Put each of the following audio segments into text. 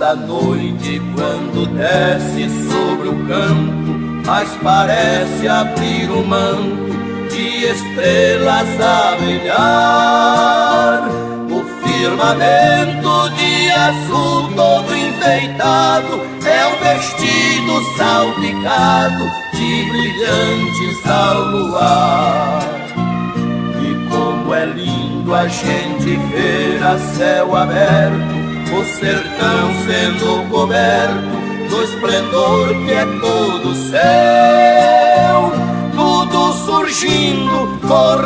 da noite quando desce sobre o campo, mas parece abrir um manto de estrelas a brilhar. O firmamento de azul todo enfeitado é um vestido salpicado de brilhantes ao luar. E como é lindo a gente ver a céu aberto, o sertão sendo coberto do esplendor que é todo céu, tudo surgindo com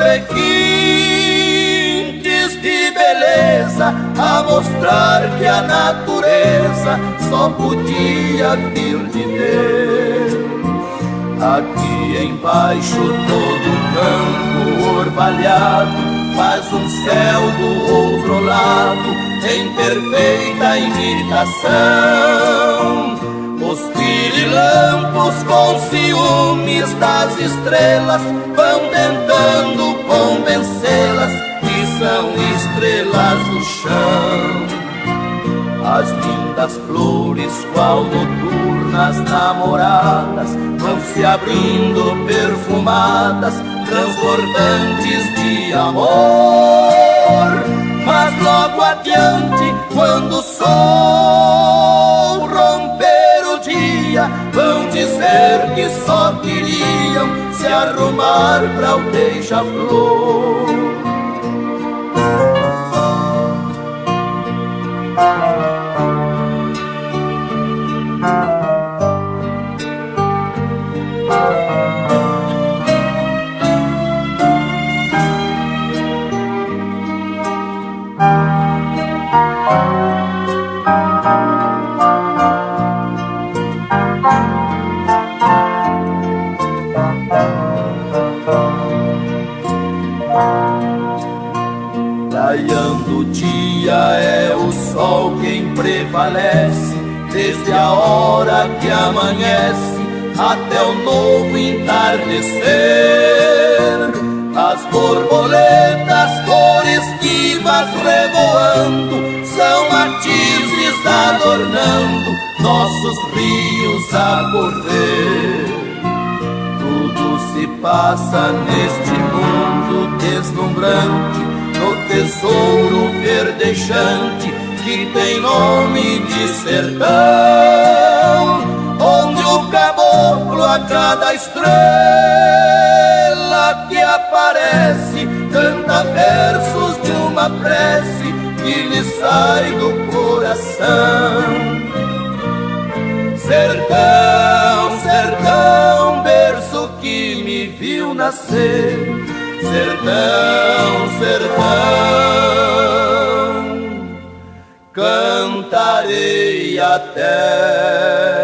requintes de beleza, a mostrar que a natureza só podia vir de Deus. Aqui embaixo todo o campo orvalhado faz um céu do outro lado em perfeita imitação. Os pirilampos com ciúmes das estrelas vão tentando convencê-las que são estrelas do chão. As lindas flores, qual noturnas namoradas, vão se abrindo perfumadas, transbordantes de amor. Mas logo adiante, quando o sol romper o dia, vão dizer que só queriam se arrumar pra o beija-flor. Raiando o dia é o sol quem prevalece, desde a hora que amanhece até o novo entardecer. As borboletas cores vivas revoando são matizes adornando nossos rios a correr. Tudo se passa neste mundo deslumbrante, no tesouro verdejante que tem nome de sertão, onde o caboclo a cada estrela que aparece canta versos de uma prece que lhe sai do coração. Sertão, sertão, berço que me viu nascer, sertão, sertão, cantarei até